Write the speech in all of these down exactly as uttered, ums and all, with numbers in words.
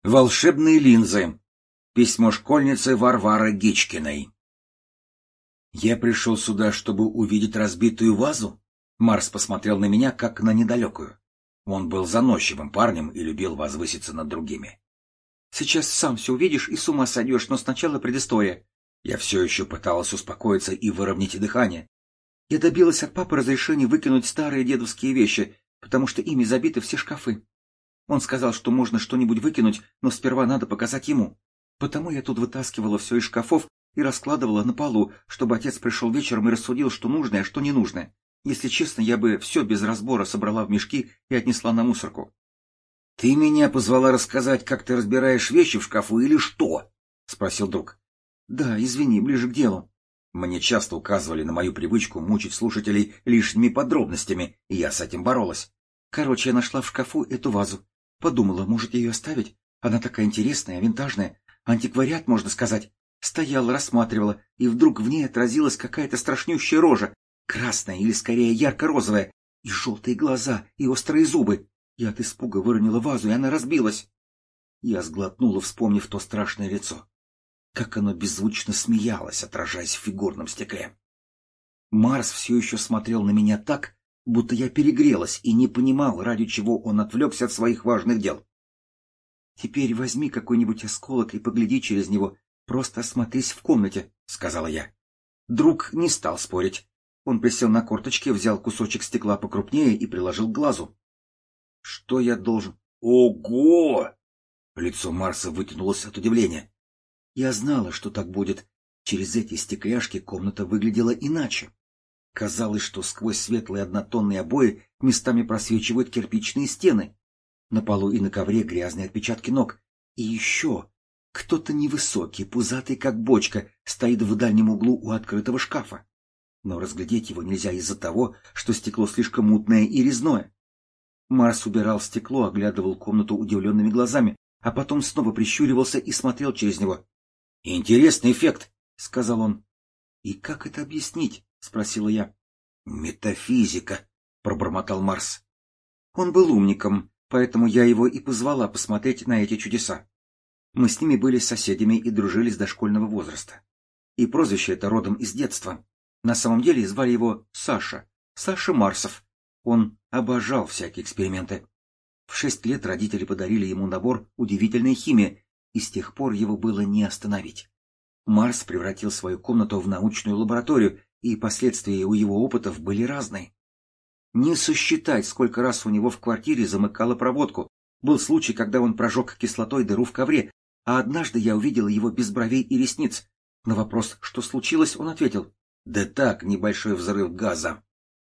Волшебные линзы. Письмо школьницы Варвары Гичкиной. Я пришел сюда, чтобы увидеть разбитую вазу? Марс посмотрел на меня, как на недалекую. Он был заносчивым парнем и любил возвыситься над другими. Сейчас сам все увидишь и с ума сойдешь, но сначала предыстория. Я все еще пыталась успокоиться и выровнять дыхание. Я добилась от папы разрешения выкинуть старые дедовские вещи, потому что ими забиты все шкафы. Он сказал, что можно что-нибудь выкинуть, но сперва надо показать ему. Потому я тут вытаскивала все из шкафов и раскладывала на полу, чтобы отец пришел вечером и рассудил, что нужное, а что ненужное. Если честно, я бы все без разбора собрала в мешки и отнесла на мусорку. — Ты меня позвала рассказать, как ты разбираешь вещи в шкафу или что? — спросил друг. — Да, извини, ближе к делу. Мне часто указывали на мою привычку мучить слушателей лишними подробностями, и я с этим боролась. Короче, я нашла в шкафу эту вазу. Подумала, может, ее оставить? Она такая интересная, винтажная. Антиквариат, можно сказать. Стояла, рассматривала, и вдруг в ней отразилась какая-то страшнющая рожа. Красная или, скорее, ярко-розовая. И желтые глаза, и острые зубы. Я от испуга выронила вазу, и она разбилась. Я сглотнула, вспомнив то страшное лицо. Как оно беззвучно смеялось, отражаясь в фигурном стекле. Марс все еще смотрел на меня так, будто я перегрелась и не понимал, ради чего он отвлекся от своих важных дел. — Теперь возьми какой-нибудь осколок и погляди через него. Просто осмотрись в комнате, — сказала я. Друг не стал спорить. Он присел на корточки, взял кусочек стекла покрупнее и приложил к глазу. — Что я должен? — Ого! Лицо Марса вытянулось от удивления. Я знала, что так будет. Через эти стекляшки комната выглядела иначе. Казалось, что сквозь светлые однотонные обои местами просвечивают кирпичные стены. На полу и на ковре грязные отпечатки ног. И еще кто-то невысокий, пузатый, как бочка, стоит в дальнем углу у открытого шкафа. Но разглядеть его нельзя из-за того, что стекло слишком мутное и резное. Марс убирал стекло, оглядывал комнату удивленными глазами, а потом снова прищуривался и смотрел через него. — Интересный эффект, — сказал он. — И как это объяснить? — спросила я. — Метафизика, — пробормотал Марс. Он был умником, поэтому я его и позвала посмотреть на эти чудеса. Мы с ними были соседями и дружили с дошкольного возраста. И прозвище это родом из детства. На самом деле звали его Саша, Саша Марсов. Он обожал всякие эксперименты. В шесть лет родители подарили ему набор «Удивительная химия», и с тех пор его было не остановить. Марс превратил свою комнату в научную лабораторию, и последствия у его опытов были разные. Не сосчитать, сколько раз у него в квартире замыкало проводку. Был случай, когда он прожег кислотой дыру в ковре, а однажды я увидела его без бровей и ресниц. На вопрос, что случилось, он ответил: «Да так, небольшой взрыв газа».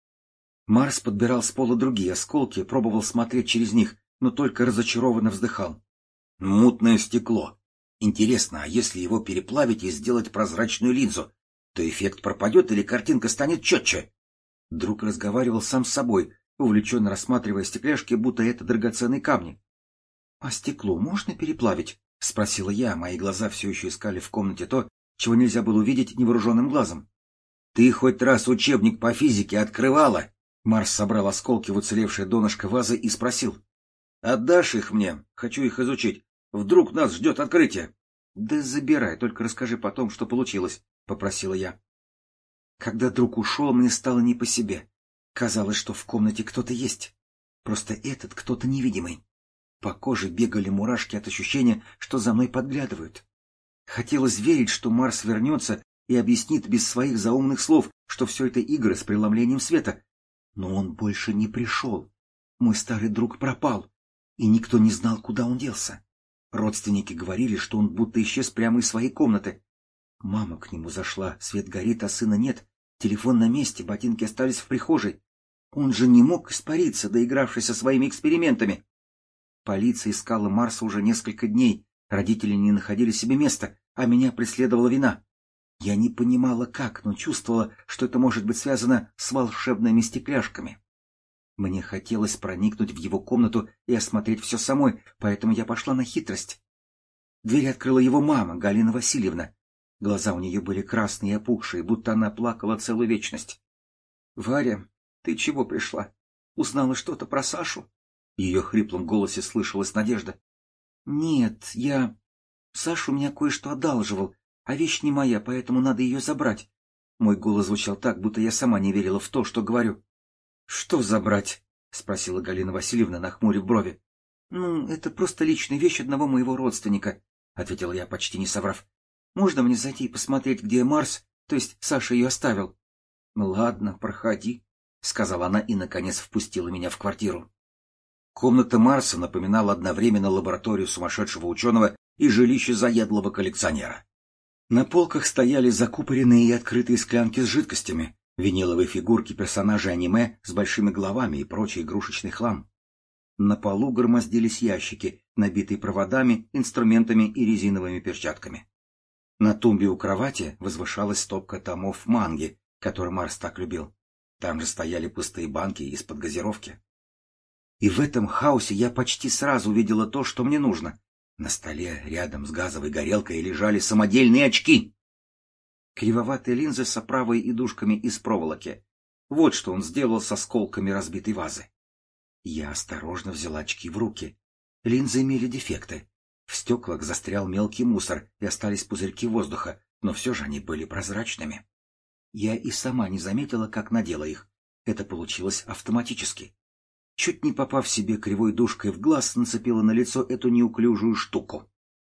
Марс подбирал с пола другие осколки, пробовал смотреть через них, но только разочарованно вздыхал. «Мутное стекло. Интересно, а если его переплавить и сделать прозрачную линзу, то эффект пропадет или картинка станет четче?» Друг разговаривал сам с собой, увлеченно рассматривая стекляшки, будто это драгоценные камни. — А стекло можно переплавить? — спросила я, мои глаза все еще искали в комнате то, чего нельзя было увидеть невооруженным глазом. — Ты хоть раз учебник по физике открывала? Марс собрал осколки в уцелевшее донышко вазы и спросил. — Отдашь их мне? Хочу их изучить. Вдруг нас ждет открытие. — Да забирай, только расскажи потом, что получилось, — попросила я. Когда друг ушел, мне стало не по себе. Казалось, что в комнате кто-то есть. Просто этот кто-то невидимый. По коже бегали мурашки от ощущения, что за мной подглядывают. Хотелось верить, что Марс вернется и объяснит без своих заумных слов, что все это игры с преломлением света. Но он больше не пришел. Мой старый друг пропал, и никто не знал, куда он делся. Родственники говорили, что он будто исчез прямо из своей комнаты. Мама к нему зашла, свет горит, а сына нет. Телефон на месте, ботинки остались в прихожей. Он же не мог испариться, доигравшись со своими экспериментами. Полиция искала Марса уже несколько дней, родители не находили себе места, а меня преследовала вина. Я не понимала, как, но чувствовала, что это может быть связано с волшебными стекляшками. Мне хотелось проникнуть в его комнату и осмотреть все самой, поэтому я пошла на хитрость. Дверь открыла его мама, Галина Васильевна. Глаза у нее были красные и опухшие, будто она плакала целую вечность. — Варя, ты чего пришла? Узнала что-то про Сашу? В ее хриплом голосе слышалась надежда. Нет, я... Саша у меня кое-что одалживал, а вещь не моя, поэтому надо ее забрать. Мой голос звучал так, будто я сама не верила в то, что говорю. — Что забрать? — спросила Галина Васильевна, нахмурив брови. — Ну, это просто личная вещь одного моего родственника, — ответила я, почти не соврав. — Можно мне зайти и посмотреть, где Марс, то есть Саша ее оставил? — Ладно, проходи, — сказала она и, наконец, впустила меня в квартиру. Комната Марса напоминала одновременно лабораторию сумасшедшего ученого и жилище заядлого коллекционера. На полках стояли закупоренные и открытые склянки с жидкостями, виниловые фигурки персонажей аниме с большими головами и прочий игрушечный хлам. На полу громоздились ящики, набитые проводами, инструментами и резиновыми перчатками. На тумбе у кровати возвышалась стопка томов манги, который Марс так любил. Там же стояли пустые банки из-под газировки. И в этом хаосе я почти сразу увидела то, что мне нужно. На столе рядом с газовой горелкой лежали самодельные очки. Кривоватые линзы с оправой и дужками из проволоки. Вот что он сделал с осколками разбитой вазы. Я осторожно взяла очки в руки. Линзы имели дефекты. В стеклах застрял мелкий мусор и остались пузырьки воздуха, но все же они были прозрачными. Я и сама не заметила, как надела их. Это получилось автоматически. Чуть не попав себе кривой дужкой в глаз, нацепила на лицо эту неуклюжую штуку.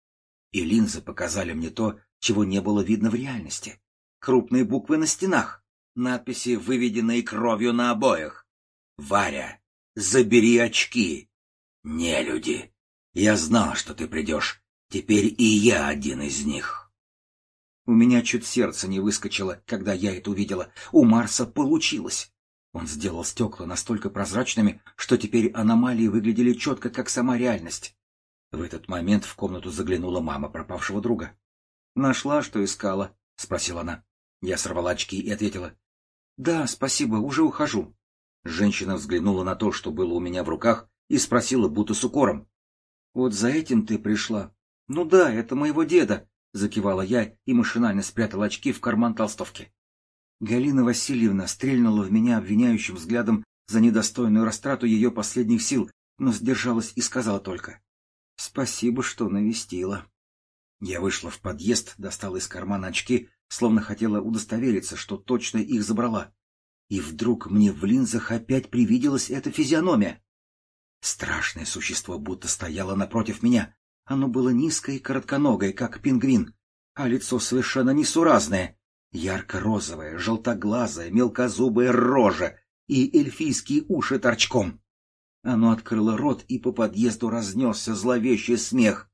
И линзы показали мне то, чего не было видно в реальности. Крупные буквы на стенах, надписи, выведенные кровью на обоях. «Варя, забери очки!» «Нелюди! Я знал, что ты придешь. Теперь и я один из них». У меня чуть сердце не выскочило, когда я это увидела. У Марса получилось. Он сделал стекла настолько прозрачными, что теперь аномалии выглядели четко, как сама реальность. В этот момент в комнату заглянула мама пропавшего друга. «Нашла, что искала?» — спросила она. Я сорвала очки и ответила. «Да, спасибо, уже ухожу». Женщина взглянула на то, что было у меня в руках, и спросила, будто с укором. «Вот за этим ты пришла?» «Ну да, это моего деда», — закивала я и машинально спрятала очки в карман толстовки. Галина Васильевна стрельнула в меня обвиняющим взглядом за недостойную растрату ее последних сил, но сдержалась и сказала только: «Спасибо, что навестила». Я вышла в подъезд, достала из кармана очки, словно хотела удостовериться, что точно их забрала. И вдруг мне в линзах опять привиделась эта физиономия. Страшное существо будто стояло напротив меня. Оно было низкое и коротконогое, как пингвин, а лицо совершенно несуразное. Ярко-розовая, желтоглазая, мелкозубая рожа и эльфийские уши торчком. Оно открыло рот, и по подъезду разнесся зловещий смех.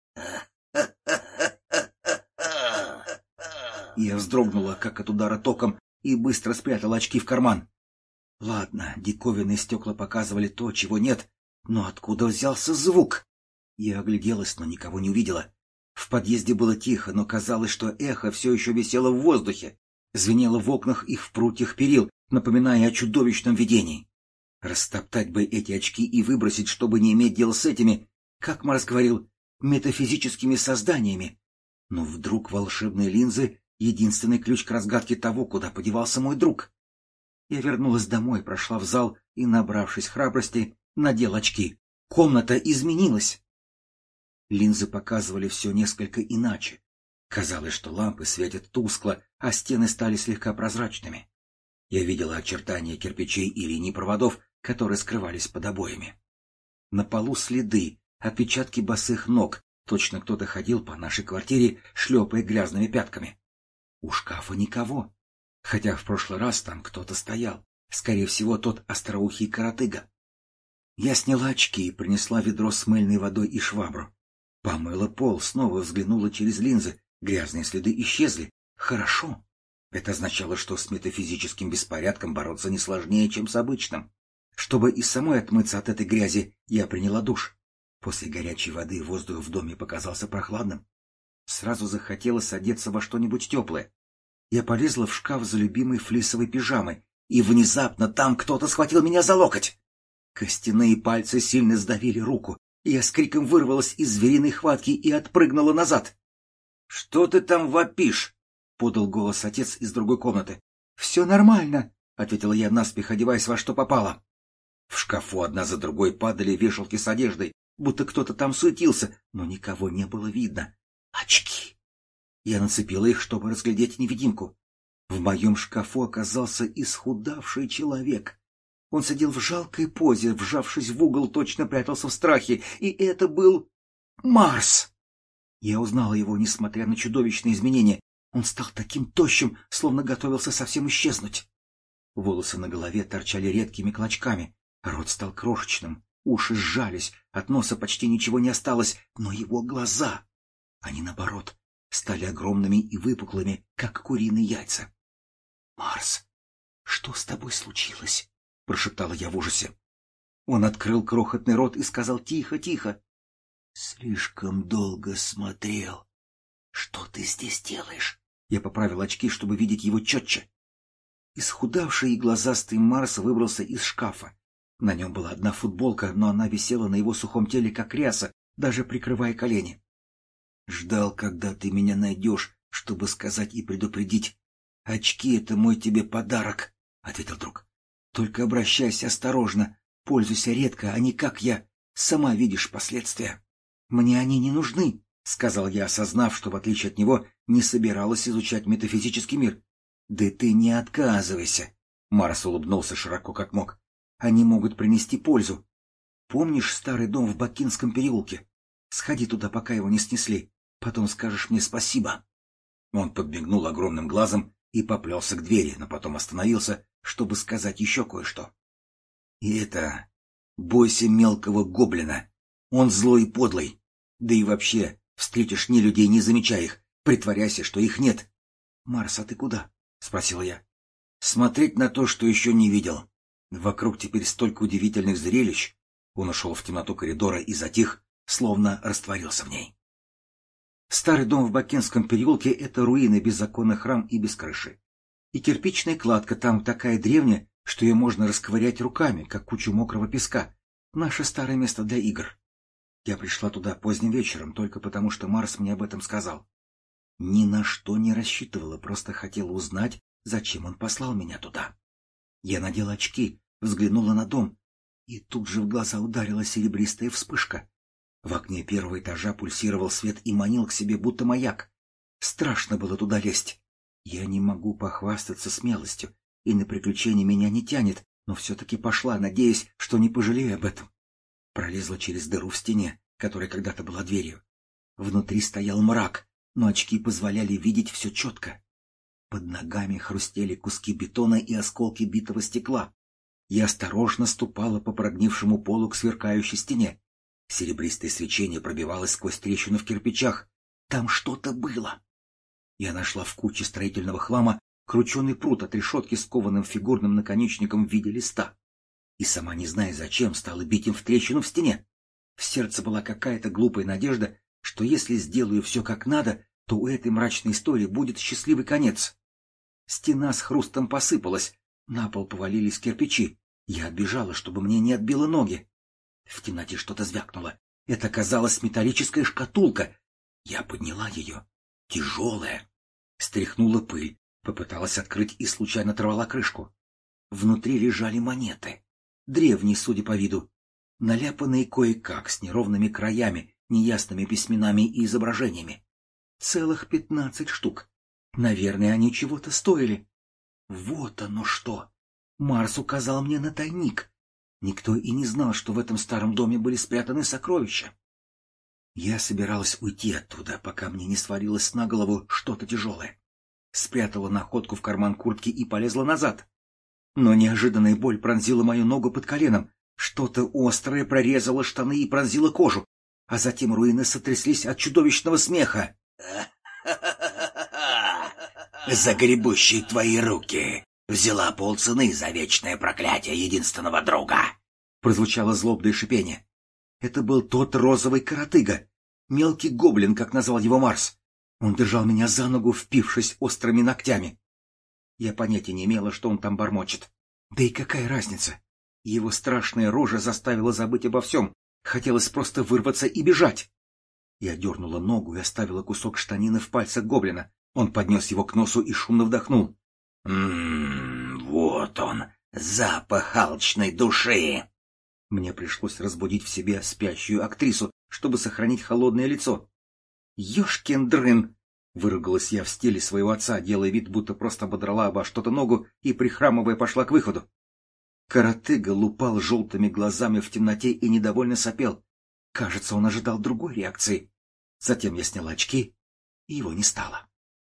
Я вздрогнула, как от удара током, и быстро спрятала очки в карман. Ладно, диковинные стекла показывали то, чего нет, но откуда взялся звук? Я огляделась, но никого не увидела. В подъезде было тихо, но казалось, что эхо все еще висело в воздухе, звенело в окнах и в прутьях перил, напоминая о чудовищном видении. Растоптать бы эти очки и выбросить, чтобы не иметь дела с этими, как Марс говорил, метафизическими созданиями. Но вдруг волшебные линзы — единственный ключ к разгадке того, куда подевался мой друг. Я вернулась домой, прошла в зал и, набравшись храбрости, надела очки. Комната изменилась. Линзы показывали все несколько иначе. Казалось, что лампы светят тускло, а стены стали слегка прозрачными. Я видела очертания кирпичей и линий проводов, которые скрывались под обоями. На полу следы, отпечатки босых ног. Точно кто-то ходил по нашей квартире, шлепая грязными пятками. У шкафа никого. Хотя в прошлый раз там кто-то стоял. Скорее всего, тот остроухий коротыга. Я сняла очки и принесла ведро с мыльной водой и швабру. Помыла пол, снова взглянула через линзы. Грязные следы исчезли. Хорошо. Это означало, что с метафизическим беспорядком бороться не сложнее, чем с обычным. Чтобы и самой отмыться от этой грязи, я приняла душ. После горячей воды воздух в доме показался прохладным. Сразу захотелось одеться во что-нибудь теплое. Я полезла в шкаф за любимой флисовой пижамой, и внезапно там кто-то схватил меня за локоть. Костяные пальцы сильно сдавили руку, и я с криком вырвалась из звериной хватки и отпрыгнула назад. — Что ты там вопишь? — подал голос отец из другой комнаты. — Все нормально, — ответила я наспех, одеваясь во что попало. В шкафу одна за другой падали вешалки с одеждой, будто кто-то там суетился, но никого не было видно. Очки! Я нацепила их, чтобы разглядеть невидимку. В моем шкафу оказался исхудавший человек. Он сидел в жалкой позе, вжавшись в угол, точно прятался в страхе, и это был Марс. Я узнала его, несмотря на чудовищные изменения. Он стал таким тощим, словно готовился совсем исчезнуть. Волосы на голове торчали редкими клочками, рот стал крошечным, уши сжались, от носа почти ничего не осталось, но его глаза, они, наоборот, стали огромными и выпуклыми, как куриные яйца. — Марс, что с тобой случилось? — прошептала я в ужасе. Он открыл крохотный рот и сказал тихо-тихо. — Слишком долго смотрел. — Что ты здесь делаешь? Я поправил очки, чтобы видеть его четче. Исхудавший и глазастый Марс выбрался из шкафа. На нем была одна футболка, но она висела на его сухом теле, как ряса, даже прикрывая колени. — Ждал, когда ты меня найдешь, чтобы сказать и предупредить. — Очки — это мой тебе подарок, — ответил друг. — Только обращайся осторожно, пользуйся редко, а не как я. Сама видишь последствия. — Мне они не нужны, — сказал я, осознав, что, в отличие от него, не собиралась изучать метафизический мир. — Да ты не отказывайся, — Марс улыбнулся широко как мог. — Они могут принести пользу. Помнишь старый дом в Бакинском переулке? Сходи туда, пока его не снесли. Потом скажешь мне спасибо. Он подмигнул огромным глазом и поплелся к двери, но потом остановился, чтобы сказать еще кое-что. — И это... бойся мелкого гоблина. Он злой и подлый. Да и вообще, встретишь не людей, не замечай их. Притворяйся, что их нет. — Марс, а ты куда? — спросила я. — Смотреть на то, что еще не видел. Вокруг теперь столько удивительных зрелищ. Он ушел в темноту коридора и затих, словно растворился в ней. Старый дом в Бакинском переулке — это руины, беззаконный храм и без крыши. И кирпичная кладка там такая древняя, что ее можно расковырять руками, как кучу мокрого песка. Наше старое место для игр. Я пришла туда поздним вечером, только потому что Марс мне об этом сказал. Ни на что не рассчитывала, просто хотела узнать, зачем он послал меня туда. Я надела очки, взглянула на дом, и тут же в глаза ударила серебристая вспышка. В окне первого этажа пульсировал свет и манил к себе, будто маяк. Страшно было туда лезть. Я не могу похвастаться смелостью, и на приключения меня не тянет, но все-таки пошла, надеясь, что не пожалею об этом. Пролезла через дыру в стене, которая когда-то была дверью. Внутри стоял мрак, но очки позволяли видеть все четко. Под ногами хрустели куски бетона и осколки битого стекла. Я осторожно ступала по прогнившему полу к сверкающей стене. Серебристое свечение пробивалось сквозь трещину в кирпичах. Там что-то было. Я нашла в куче строительного хлама крученый прут от решетки с кованым фигурным наконечником в виде листа. И сама, не зная зачем, стала бить им в трещину в стене. В сердце была какая-то глупая надежда, что если сделаю все как надо, то у этой мрачной истории будет счастливый конец. Стена с хрустом посыпалась, на пол повалились кирпичи. Я отбежала, чтобы мне не отбило ноги. В темноте что-то звякнуло. Это оказалась металлическая шкатулка. Я подняла ее. Тяжелая. Стряхнула пыль, попыталась открыть и случайно оторвала крышку. Внутри лежали монеты. Древние, судя по виду. Наляпанные кое-как, с неровными краями, неясными письменами и изображениями. Целых пятнадцать штук. Наверное, они чего-то стоили. Вот оно что! Марс указал мне на тайник. Никто и не знал, что в этом старом доме были спрятаны сокровища. Я собиралась уйти оттуда, пока мне не свалилось на голову что-то тяжелое. Спрятала находку в карман куртки и полезла назад. Но неожиданная боль пронзила мою ногу под коленом. Что-то острое прорезало штаны и пронзило кожу. А затем руины сотряслись от чудовищного смеха. «Загребущие твои руки! Взяла полцены за вечное проклятие единственного друга!» Прозвучало злобное шипение. Это был тот розовый коротыга, мелкий гоблин, как назвал его Марс. Он держал меня за ногу, впившись острыми ногтями. Я понятия не имела, что он там бормочет. Да и какая разница? Его страшная рожа заставила забыть обо всем. Хотелось просто вырваться и бежать. Я дернула ногу и оставила кусок штанины в пальцах гоблина. Он поднес его к носу и шумно вдохнул. «Ммм, вот он, запах алчной души!» Мне пришлось разбудить в себе спящую актрису, чтобы сохранить холодное лицо. «Ешкин дрын!» — выругалась я в стиле своего отца, делая вид, будто просто ободрала обо что-то ногу и, прихрамывая, пошла к выходу. Коротыга лупал желтыми глазами в темноте и недовольно сопел. Кажется, он ожидал другой реакции. Затем я сняла очки, и его не стало.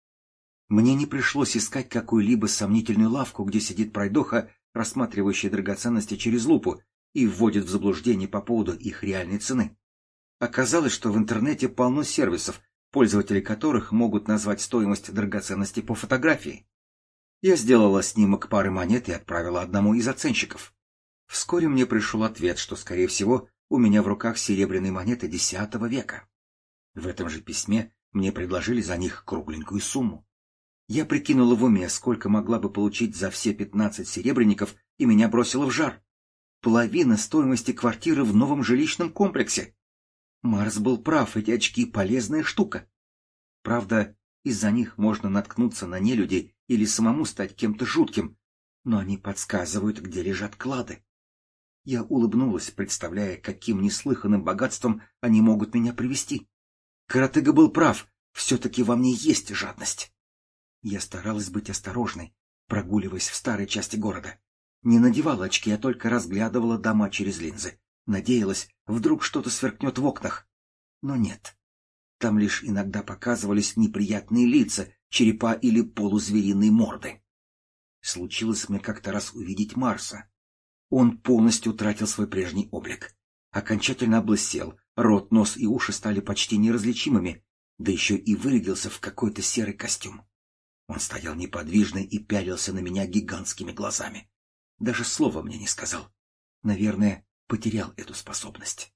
Мне не пришлось искать какую-либо сомнительную лавку, где сидит пройдоха, рассматривающая драгоценности через лупу, и вводит в заблуждение по поводу их реальной цены. Оказалось, что в интернете полно сервисов, пользователи которых могут назвать стоимость драгоценности по фотографии. Я сделала снимок пары монет и отправила одному из оценщиков. Вскоре мне пришел ответ, что, скорее всего, у меня в руках серебряные монеты десятого века. В этом же письме мне предложили за них кругленькую сумму. Я прикинула в уме, сколько могла бы получить за все пятнадцать серебряников, и меня бросило в жар. Половина стоимости квартиры в новом жилищном комплексе. Марс был прав, эти очки — полезная штука. Правда, из-за них можно наткнуться на нелюдей или самому стать кем-то жутким, но они подсказывают, где лежат клады. Я улыбнулась, представляя, каким неслыханным богатством они могут меня привести. Коротыга был прав, все-таки во мне есть жадность. Я старалась быть осторожной, прогуливаясь в старой части города. Не надевала очки, а только разглядывала дома через линзы. Надеялась, вдруг что-то сверкнет в окнах. Но нет. Там лишь иногда показывались неприятные лица, черепа или полузвериные морды. Случилось мне как-то раз увидеть Марса. Он полностью утратил свой прежний облик. Окончательно облысел, рот, нос и уши стали почти неразличимыми, да еще и вырядился в какой-то серый костюм. Он стоял неподвижно и пялился на меня гигантскими глазами. Даже слова мне не сказал. Наверное, потерял эту способность.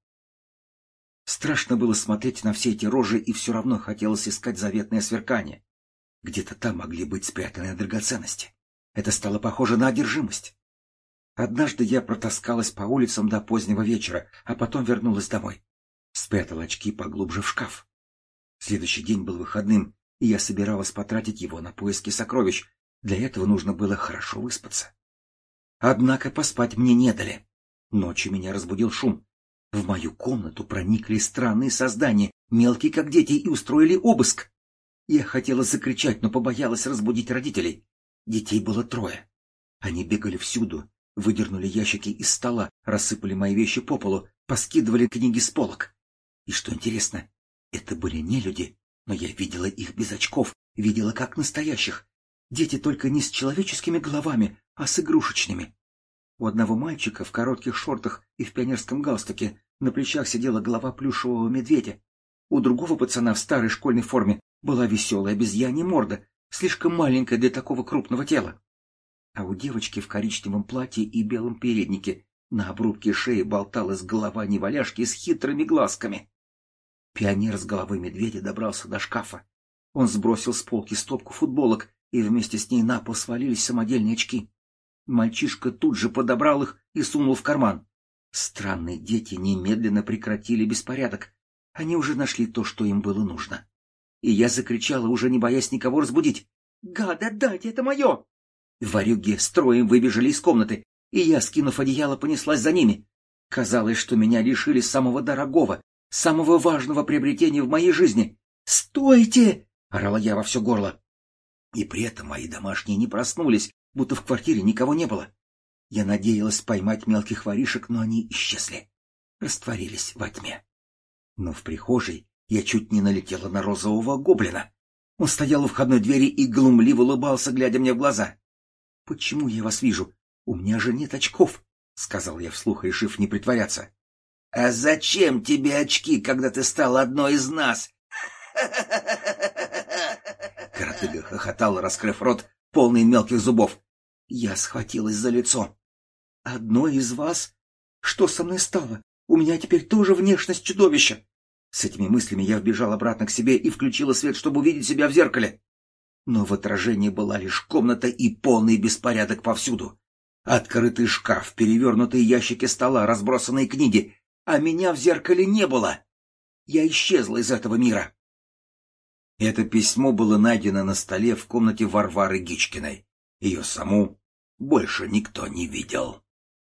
Страшно было смотреть на все эти рожи, и все равно хотелось искать заветное сверкание. Где-то там могли быть спрятаны драгоценности. Это стало похоже на одержимость. Однажды я протаскалась по улицам до позднего вечера, а потом вернулась домой. Спрятала очки поглубже в шкаф. Следующий день был выходным, и я собиралась потратить его на поиски сокровищ. Для этого нужно было хорошо выспаться. Однако поспать мне не дали. Ночью меня разбудил шум. В мою комнату проникли странные создания, мелкие как дети, и устроили обыск. Я хотела закричать, но побоялась разбудить родителей. Детей было трое. Они бегали всюду, выдернули ящики из стола, рассыпали мои вещи по полу, поскидывали книги с полок. И что интересно, это были не люди, но я видела их без очков, видела как настоящих. Дети только не с человеческими головами, а с игрушечными. У одного мальчика в коротких шортах и в пионерском галстуке на плечах сидела голова плюшевого медведя. У другого пацана в старой школьной форме была веселая обезьянья морда, слишком маленькая для такого крупного тела. А у девочки в коричневом платье и белом переднике на обрубке шеи болталась голова неваляшки с хитрыми глазками. Пионер с головой медведя добрался до шкафа. Он сбросил с полки стопку футболок, и вместе с ней на пол свалились самодельные очки. Мальчишка тут же подобрал их и сунул в карман. Странные дети немедленно прекратили беспорядок. Они уже нашли то, что им было нужно. И я закричала, уже не боясь никого разбудить: «Гад, отдайте, это мое!» Ворюги строем выбежали из комнаты, и я, скинув одеяло, понеслась за ними. Казалось, что меня лишили самого дорогого, самого важного приобретения в моей жизни. «Стойте!» — орала я во все горло. И при этом мои домашние не проснулись, будто в квартире никого не было. Я надеялась поймать мелких воришек, но они исчезли, растворились во тьме. Но в прихожей я чуть не налетела на розового гоблина. Он стоял у входной двери и глумливо улыбался, глядя мне в глаза. «Почему я вас вижу? У меня же нет очков», — сказал я вслух, решив не притворяться. «А зачем тебе очки, когда ты стал одной из нас?» Коротыга хохотал, раскрыв рот, полный мелких зубов. Я схватилась за лицо. «Одной из вас? Что со мной стало? У меня теперь тоже внешность чудовища!» С этими мыслями я вбежал обратно к себе и включила свет, чтобы увидеть себя в зеркале. Но в отражении была лишь комната и полный беспорядок повсюду. Открытый шкаф, перевернутые ящики стола, разбросанные книги. А меня в зеркале не было. Я исчезла из этого мира. Это письмо было найдено на столе в комнате Варвары Гичкиной. Ее саму больше никто не видел.